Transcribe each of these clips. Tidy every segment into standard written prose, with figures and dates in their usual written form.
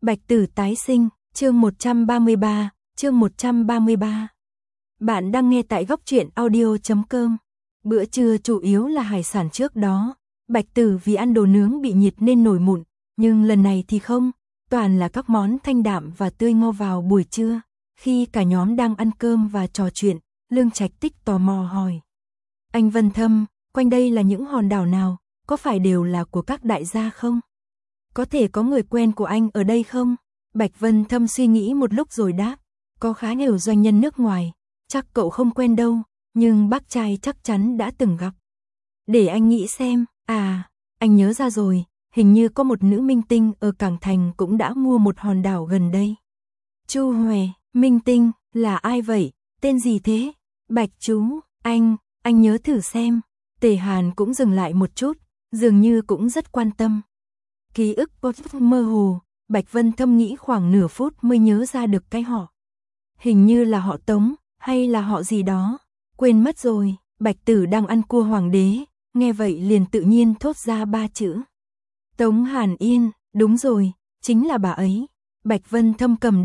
Bạch Tử tái sinh, chương 133, chương 133. Bạn đang nghe tại goctruyện.audio.com. Bữa trưa chủ yếu là hải sản trước đó. Bạch Tử vì ăn đồ nướng bị nhiệt nên nổi mụn, nhưng lần này thì không, toàn là các món thanh đạm và tươi ngon vào buổi trưa. Khi cả nhóm đang ăn cơm và trò chuyện, Lương Trạch Tích tò mò hỏi. Anh Vân Thâm, quanh đây là những hòn đảo nào, có phải đều là của các đại gia không? Có thể có người quen của anh ở đây không? Bạch Vân Thâm suy nghĩ một lúc rồi đáp. Có khá nhiều doanh nhân nước ngoài, chắc cậu không quen đâu, nhưng bác trai chắc chắn đã từng gặp. Để anh nghĩ xem, anh nhớ ra rồi, hình như có một nữ minh tinh ở Cảng Thành cũng đã mua một hòn đảo gần đây. Chu Huệ, minh tinh, là ai vậy? Tên gì thế? Bạch chú, anh nhớ thử xem. Tề Hàn cũng dừng lại một chút, dường như cũng rất quan tâm. Ký ức có chút mơ hồ, Bạch Vân Thâm nghĩ khoảng nửa phút mới nhớ ra được cái họ. Hình như là họ Tống, hay là họ gì đó, quên mất rồi. Bạch Tử đang ăn cua hoàng đế, nghe vậy liền tự nhiên thốt ra 3 chữ. Tống Hàn Yên, đúng rồi, chính là bà ấy. Bạch Vân Thâm cầm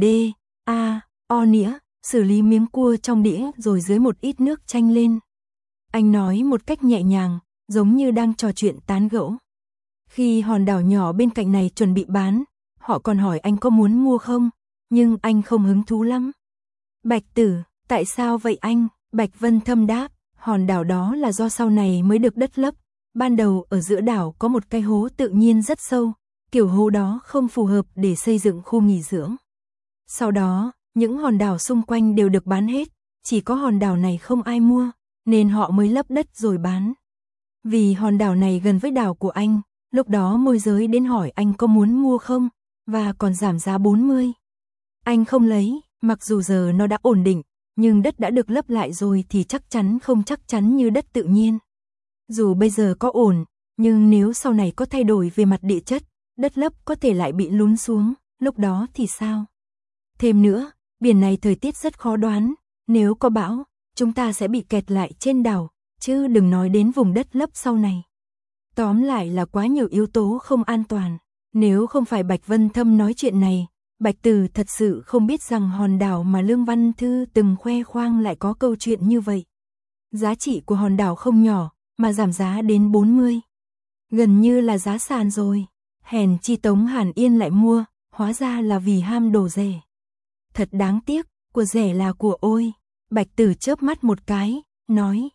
o nĩa, xử lý miếng cua trong đĩa rồi dưới một ít nước chanh lên. Anh nói một cách nhẹ nhàng, giống như đang trò chuyện tán gẫu. Khi hòn đảo nhỏ bên cạnh này chuẩn bị bán, họ còn hỏi anh có muốn mua không, nhưng anh không hứng thú lắm. Bạch Tử, tại sao vậy anh? Bạch Vân Thâm đáp, hòn đảo đó là do sau này mới được đất lấp. Ban đầu ở giữa đảo có một cái hố tự nhiên rất sâu, kiểu hố đó không phù hợp để xây dựng khu nghỉ dưỡng. Sau đó, những hòn đảo xung quanh đều được bán hết, chỉ có hòn đảo này không ai mua, nên họ mới lấp đất rồi bán. Vì hòn đảo này gần với đảo của anh, lúc đó môi giới đến hỏi anh có muốn mua không, và còn giảm giá 40. Anh không lấy, mặc dù giờ nó đã ổn định, nhưng đất đã được lấp lại rồi thì chắc chắn không chắc chắn như đất tự nhiên. Dù bây giờ có ổn, nhưng nếu sau này có thay đổi về mặt địa chất, đất lấp có thể lại bị lún xuống, lúc đó thì sao? Thêm nữa, biển này thời tiết rất khó đoán, nếu có bão, chúng ta sẽ bị kẹt lại trên đảo, chứ đừng nói đến vùng đất lấp sau này. Tóm lại là quá nhiều yếu tố không an toàn. Nếu không phải Bạch Vân Thâm nói chuyện này, Bạch Tử thật sự không biết rằng hòn đảo mà Lương Văn Thư từng khoe khoang lại có câu chuyện như vậy. Giá trị của hòn đảo không nhỏ, mà giảm giá đến 40. Gần như là giá sàn rồi. Hèn chi Tống Hàn Yên lại mua, hóa ra là vì ham đồ rẻ. Thật đáng tiếc, của rẻ là của ôi. Bạch Tử chớp mắt một cái, nói,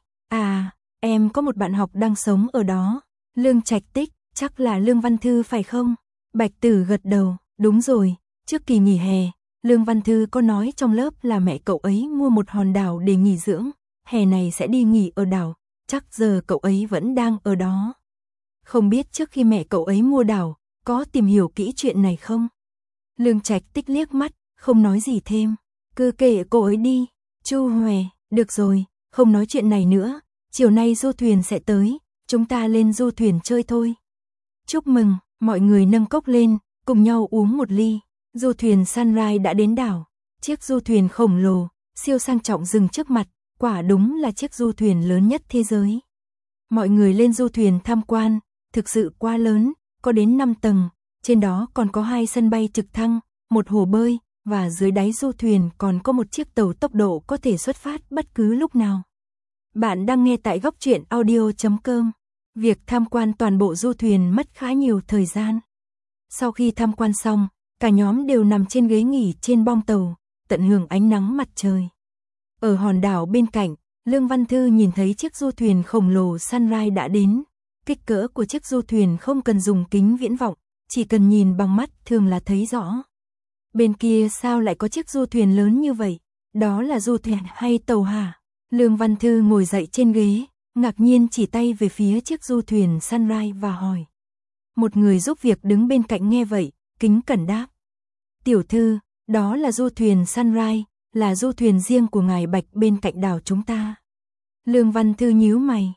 em có một bạn học đang sống ở đó. Lương Trạch Tích, chắc là Lương Văn Thư phải không? Bạch Tử gật đầu, đúng rồi, trước kỳ nghỉ hè, Lương Văn Thư có nói trong lớp là mẹ cậu ấy mua một hòn đảo để nghỉ dưỡng, hè này sẽ đi nghỉ ở đảo, chắc giờ cậu ấy vẫn đang ở đó. Không biết trước khi mẹ cậu ấy mua đảo, có tìm hiểu kỹ chuyện này không? Lương Trạch Tích liếc mắt, không nói gì thêm, cứ kệ cô ấy đi. Chu Huệ, được rồi, không nói chuyện này nữa, chiều nay du thuyền sẽ tới. Chúng ta lên du thuyền chơi thôi. Chúc mừng, mọi người nâng cốc lên, cùng nhau uống một ly. Du thuyền Sunrise đã đến đảo. Chiếc du thuyền khổng lồ, siêu sang trọng dừng trước mặt, quả đúng là chiếc du thuyền lớn nhất thế giới. Mọi người lên du thuyền tham quan, thực sự quá lớn, có đến 5 tầng, trên đó còn có 2 sân bay trực thăng, một hồ bơi, và dưới đáy du thuyền còn có một chiếc tàu tốc độ có thể xuất phát bất cứ lúc nào. Bạn đang nghe tại goctruyện.audio.com. Việc tham quan toàn bộ du thuyền mất khá nhiều thời gian. Sau khi tham quan xong, cả nhóm đều nằm trên ghế nghỉ trên bong tàu, tận hưởng ánh nắng mặt trời. Ở hòn đảo bên cạnh, Lương Văn Thư nhìn thấy chiếc du thuyền khổng lồ Sunrise đã đến. Kích cỡ của chiếc du thuyền không cần dùng kính viễn vọng, chỉ cần nhìn bằng mắt thường là thấy rõ. Bên kia sao lại có chiếc du thuyền lớn như vậy? Đó là du thuyền hay tàu hả? Lương Văn Thư ngồi dậy trên ghế, ngạc nhiên chỉ tay về phía chiếc du thuyền Sunrise và hỏi. Một người giúp việc đứng bên cạnh nghe vậy, kính cẩn đáp. Tiểu thư, đó là du thuyền Sunrise, là du thuyền riêng của ngài Bạch bên cạnh đảo chúng ta. Lương Văn Thư nhíu mày,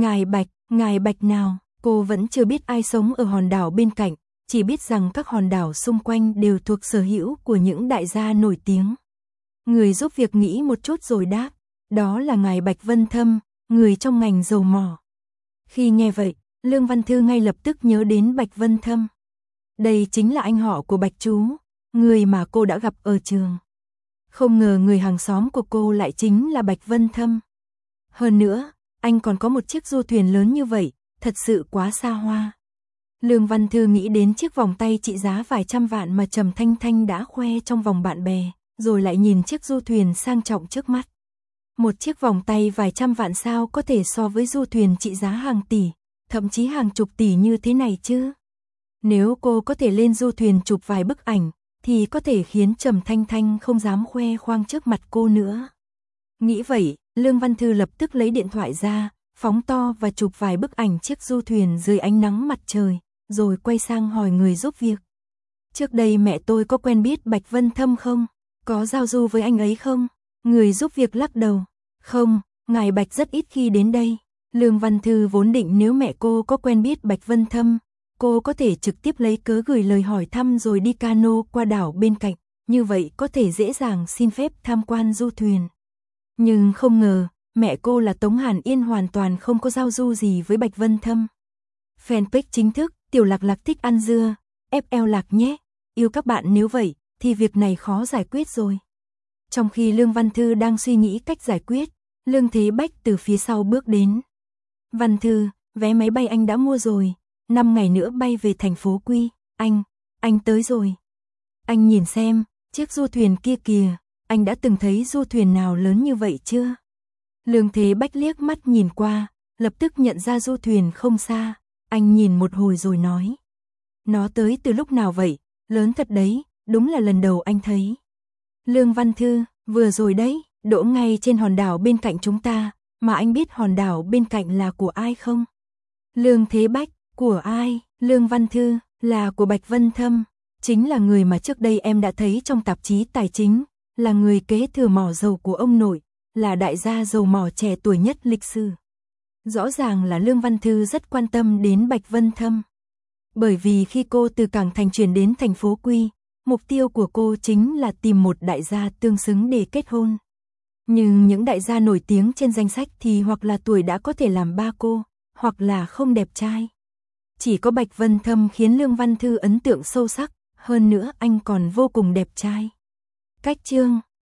ngài Bạch nào? Cô vẫn chưa biết ai sống ở hòn đảo bên cạnh, chỉ biết rằng các hòn đảo xung quanh đều thuộc sở hữu của những đại gia nổi tiếng. Người giúp việc nghĩ một chút rồi đáp, đó là ngài Bạch Vân Thâm, người trong ngành dầu mỏ. Khi nghe vậy, Lương Văn Thư ngay lập tức nhớ đến Bạch Vân Thâm. Đây chính là anh họ của Bạch chú, người mà cô đã gặp ở trường. Không ngờ người hàng xóm của cô lại chính là Bạch Vân Thâm. Hơn nữa, anh còn có một chiếc du thuyền lớn như vậy, thật sự quá xa hoa. Lương Văn Thư nghĩ đến chiếc vòng tay trị giá vài trăm vạn mà Trầm Thanh Thanh đã khoe trong vòng bạn bè, rồi lại nhìn chiếc du thuyền sang trọng trước mắt. Một chiếc vòng tay vài trăm vạn sao có thể so với du thuyền trị giá hàng tỷ, thậm chí hàng chục tỷ như thế này chứ? Nếu cô có thể lên du thuyền chụp vài bức ảnh, thì có thể khiến Trầm Thanh Thanh không dám khoe khoang trước mặt cô nữa. Nghĩ vậy, Lương Văn Thư lập tức lấy điện thoại ra, phóng to và chụp vài bức ảnh chiếc du thuyền dưới ánh nắng mặt trời, rồi quay sang hỏi người giúp việc. Trước đây mẹ tôi có quen biết Bạch Vân Thâm không? Có giao du với anh ấy không? Người giúp việc lắc đầu. Không, ngài Bạch rất ít khi đến đây. Lương Văn Thư vốn định nếu mẹ cô có quen biết Bạch Vân Thâm, cô có thể trực tiếp lấy cớ gửi lời hỏi thăm rồi đi cano qua đảo bên cạnh, như vậy có thể dễ dàng xin phép tham quan du thuyền. Nhưng không ngờ, mẹ cô là Tống Hàn Yên hoàn toàn không có giao du gì với Bạch Vân Thâm. Fanpage chính thức, Tiểu Lạc Lạc thích ăn dưa, FL Lạc nhé, yêu các bạn nếu vậy, thì việc này khó giải quyết rồi. Trong khi Lương Văn Thư đang suy nghĩ cách giải quyết, Lương Thế Bách từ phía sau bước đến. Văn Thư, vé máy bay anh đã mua rồi, 5 ngày nữa bay về thành phố Quy, anh tới rồi. Anh nhìn xem, chiếc du thuyền kia kìa, anh đã từng thấy du thuyền nào lớn như vậy chưa? Lương Thế Bách liếc mắt nhìn qua, lập tức nhận ra du thuyền không xa, anh nhìn một hồi rồi nói. Nó tới từ lúc nào vậy, lớn thật đấy, đúng là lần đầu anh thấy. Lương Văn Thư, vừa rồi đấy, đỗ ngay trên hòn đảo bên cạnh chúng ta, mà anh biết hòn đảo bên cạnh là của ai không? Lương Thế Bách, của ai? Lương Văn Thư, là của Bạch Vân Thâm, chính là người mà trước đây em đã thấy trong tạp chí tài chính, là người kế thừa mỏ dầu của ông nội, là đại gia dầu mỏ trẻ tuổi nhất lịch sử. Rõ ràng là Lương Văn Thư rất quan tâm đến Bạch Vân Thâm. Bởi vì khi cô từ Cảng Thành chuyển đến thành phố Quy, mục tiêu của cô chính là tìm một đại gia tương xứng để kết hôn. Nhưng những đại gia nổi tiếng trên danh sách thì hoặc là tuổi đã có thể làm ba cô, hoặc là không đẹp trai. Chỉ có Bạch Vân Thâm khiến Lương Văn Thư ấn tượng sâu sắc, hơn nữa anh còn vô cùng đẹp trai. Cách chương